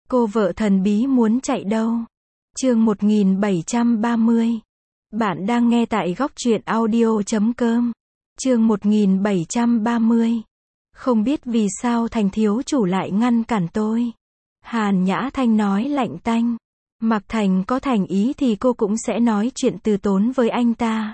Cô vợ thần bí muốn chạy đâu? Chương 1730. Bạn đang nghe tại góc truyện audio.com. Chương 1730. Không biết vì sao Thành thiếu chủ lại ngăn cản tôi. Hàn Nhã Thanh nói lạnh tanh. Mạc Thành có thành ý thì cô cũng sẽ nói chuyện từ tốn với anh ta.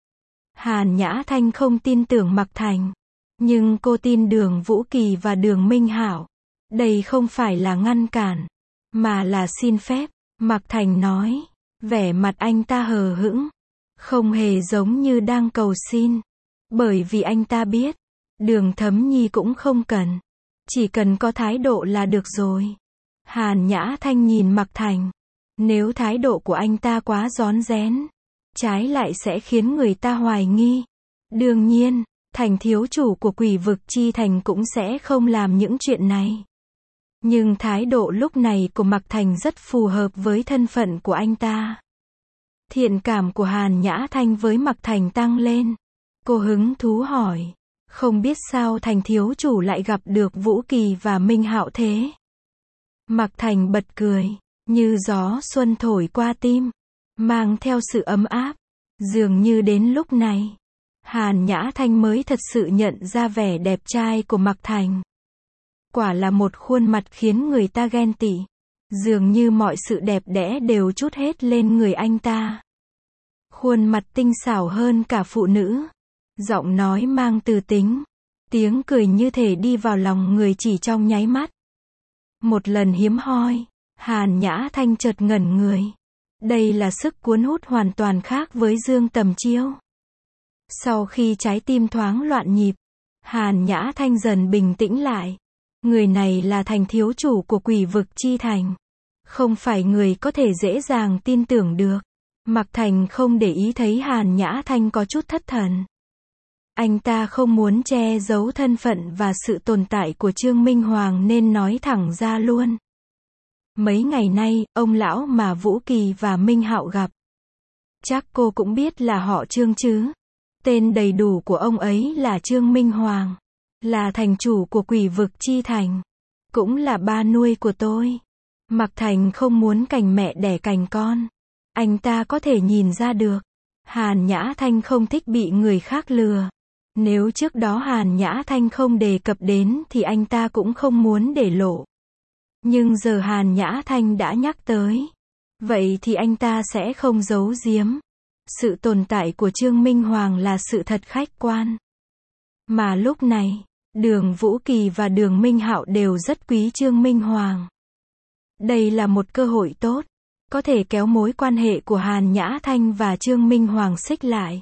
Hàn Nhã Thanh không tin tưởng Mạc Thành. Nhưng cô tin Đường Vũ Kỳ và Đường Minh Hạo. Đây không phải là ngăn cản, mà là xin phép. Mạc Thành nói. Vẻ mặt anh ta hờ hững. Không hề giống như đang cầu xin. Bởi vì anh ta biết. Đường Thấm Nhi cũng không cần. Chỉ cần có thái độ là được rồi. Hàn Nhã Thanh nhìn Mạc Thành. Nếu thái độ của anh ta quá rón rén, trái lại sẽ khiến người ta hoài nghi. Đương nhiên, Thành thiếu chủ của Quỷ Vực Chi Thành cũng sẽ không làm những chuyện này. Nhưng thái độ lúc này của Mạc Thành rất phù hợp với thân phận của anh ta. Thiện cảm của Hàn Nhã Thanh với Mạc Thành tăng lên. Cô hứng thú hỏi. Không biết sao Thành thiếu chủ lại gặp được Vũ Kỳ và Minh Hạo thế? Mạc Thành bật cười. Như gió xuân thổi qua tim. Mang theo sự ấm áp. Dường như đến lúc này, Hàn Nhã Thanh mới thật sự nhận ra vẻ đẹp trai của Mạc Thành. Quả là một khuôn mặt khiến người ta ghen tị. Dường như mọi sự đẹp đẽ đều trút hết lên người anh ta. Khuôn mặt tinh xảo hơn cả phụ nữ. Giọng nói mang từ tính. Tiếng cười như thể đi vào lòng người chỉ trong nháy mắt. Một lần hiếm hoi, Hàn Nhã Thanh chợt ngẩn người. Đây là sức cuốn hút hoàn toàn khác với Dương Tầm Chiêu. Sau khi trái tim thoáng loạn nhịp, Hàn Nhã Thanh dần bình tĩnh lại. Người này là Thành thiếu chủ của Quỷ Vực Chi Thành. Không phải người có thể dễ dàng tin tưởng được. Mạc Thành không để ý thấy Hàn Nhã Thanh có chút thất thần. Anh ta không muốn che giấu thân phận và sự tồn tại của Trương Minh Hoàng nên nói thẳng ra luôn. Mấy ngày nay, ông lão mà Vũ Kỳ và Minh Hạo gặp. Chắc cô cũng biết là họ Trương chứ. Tên đầy đủ của ông ấy là Trương Minh Hoàng. Là thành chủ của Quỷ Vực Chi Thành. Cũng là ba nuôi của tôi. Mạc Thành không muốn cành mẹ đẻ cành con. Anh ta có thể nhìn ra được. Hàn Nhã Thanh không thích bị người khác lừa. Nếu trước đó Hàn Nhã Thanh không đề cập đến thì anh ta cũng không muốn để lộ. Nhưng giờ Hàn Nhã Thanh đã nhắc tới. Vậy thì anh ta sẽ không giấu giếm. Sự tồn tại của Trương Minh Hoàng là sự thật khách quan. Mà lúc này, Đường Vũ Kỳ và Đường Minh Hạo đều rất quý Trương Minh Hoàng. Đây là một cơ hội tốt. Có thể kéo mối quan hệ của Hàn Nhã Thanh và Trương Minh Hoàng xích lại.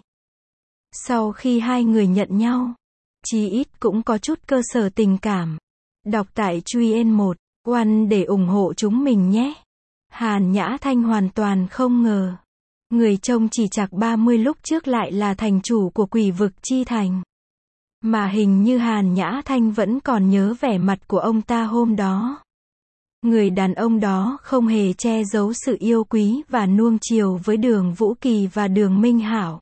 Sau khi hai người nhận nhau, chí ít cũng có chút cơ sở tình cảm. Đọc tại Truyen 1, One để ủng hộ chúng mình nhé. Hàn Nhã Thanh hoàn toàn không ngờ. Người trông chỉ chạc 30 lúc trước lại là thành chủ của Quỷ Vực Chi Thành. Mà hình như Hàn Nhã Thanh vẫn còn nhớ vẻ mặt của ông ta hôm đó. Người đàn ông đó không hề che giấu sự yêu quý và nuông chiều với Đường Vũ Kỳ và Đường Minh Hạo.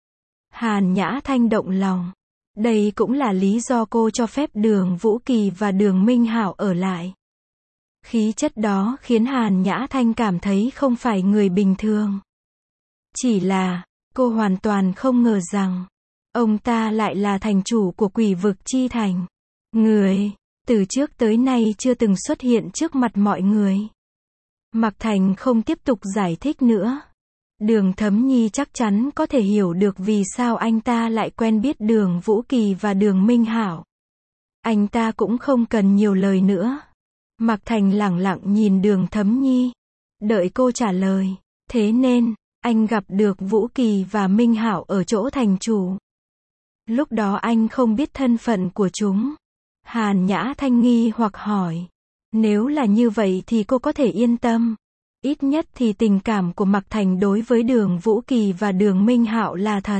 Hàn Nhã Thanh động lòng. Đây cũng là lý do cô cho phép Đường Vũ Kỳ và Đường Minh Hạo ở lại. Khí chất đó khiến Hàn Nhã Thanh cảm thấy không phải người bình thường. Chỉ là, cô hoàn toàn không ngờ rằng, ông ta lại là thành chủ của Quỷ Vực Chi Thành. Người, từ trước tới nay chưa từng xuất hiện trước mặt mọi người. Mạc Thành không tiếp tục giải thích nữa. Đường Thấm Nhi chắc chắn có thể hiểu được vì sao anh ta lại quen biết Đường Vũ Kỳ và Đường Minh Hạo. Anh ta cũng không cần nhiều lời nữa. Mạc Thành lẳng lặng nhìn Đường Thấm Nhi. Đợi cô trả lời. Thế nên, anh gặp được Vũ Kỳ và Minh Hạo ở chỗ thành chủ. Lúc đó anh không biết thân phận của chúng. Hàn Nhã Thanh nghi hoặc hỏi. Nếu là như vậy thì cô có thể yên tâm. Ít nhất thì tình cảm của Mạc Thành đối với Đường Vũ Kỳ và Đường Minh Hạo là thật.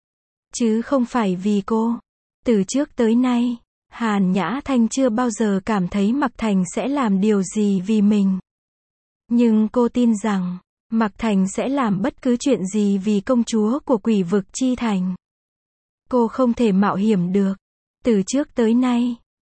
Chứ không phải vì cô. Từ trước tới nay, Hàn Nhã Thanh chưa bao giờ cảm thấy Mạc Thành sẽ làm điều gì vì mình. Nhưng cô tin rằng, Mạc Thành sẽ làm bất cứ chuyện gì vì công chúa của Quỷ Vực Chi Thành. Cô không thể mạo hiểm được. Từ trước tới nay,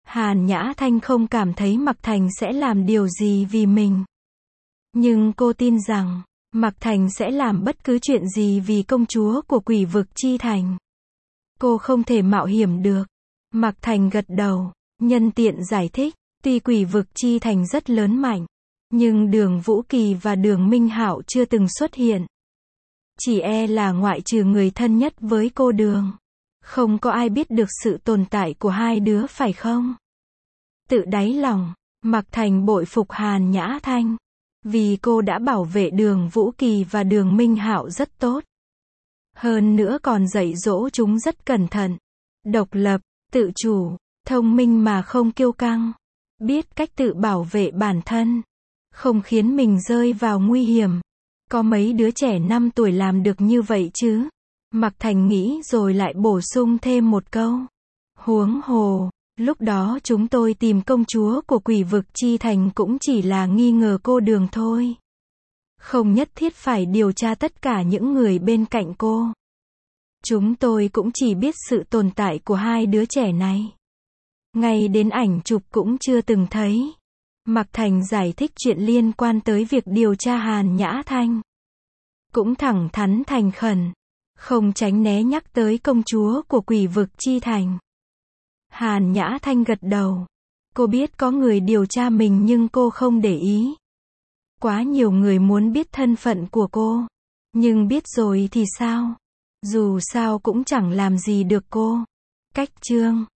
Hàn Nhã Thanh không cảm thấy Mạc Thành sẽ làm điều gì vì mình. Nhưng cô tin rằng, Mạc Thành sẽ làm bất cứ chuyện gì vì công chúa của Quỷ Vực Chi Thành. Cô không thể mạo hiểm được. Mạc Thành gật đầu, nhân tiện giải thích, tuy Quỷ Vực Chi Thành rất lớn mạnh, nhưng Đường Vũ Kỳ và Đường Minh Hạo chưa từng xuất hiện. Chỉ e là ngoại trừ người thân nhất với cô Đường, không có ai biết được sự tồn tại của hai đứa phải không? Tự đáy lòng, Mạc Thành bội phục Hàn Nhã Thanh, vì cô đã bảo vệ Đường Vũ Kỳ và Đường Minh Hạo rất tốt. Hơn nữa còn dạy dỗ chúng rất cẩn thận, độc lập, tự chủ, thông minh mà không kiêu căng, biết cách tự bảo vệ bản thân, không khiến mình rơi vào nguy hiểm. Có mấy đứa trẻ 5 tuổi làm được như vậy chứ? Mạc Thành nghĩ rồi lại bổ sung thêm một câu. Huống hồ, lúc đó chúng tôi tìm công chúa của Quỷ Vực Chi Thành cũng chỉ là nghi ngờ cô Đường thôi. Không nhất thiết phải điều tra tất cả những người bên cạnh cô. Chúng tôi cũng chỉ biết sự tồn tại của hai đứa trẻ này. Ngay đến ảnh chụp cũng chưa từng thấy. Mạc Thành giải thích chuyện liên quan tới việc điều tra Hàn Nhã Thanh. Cũng thẳng thắn thành khẩn, không tránh né nhắc tới công chúa của Quỷ Vực Chi Thành. Hàn Nhã Thanh gật đầu. Cô biết có người điều tra mình nhưng cô không để ý. Quá nhiều người muốn biết thân phận của cô. Nhưng biết rồi thì sao? Dù sao cũng chẳng làm gì được cô. Cách chương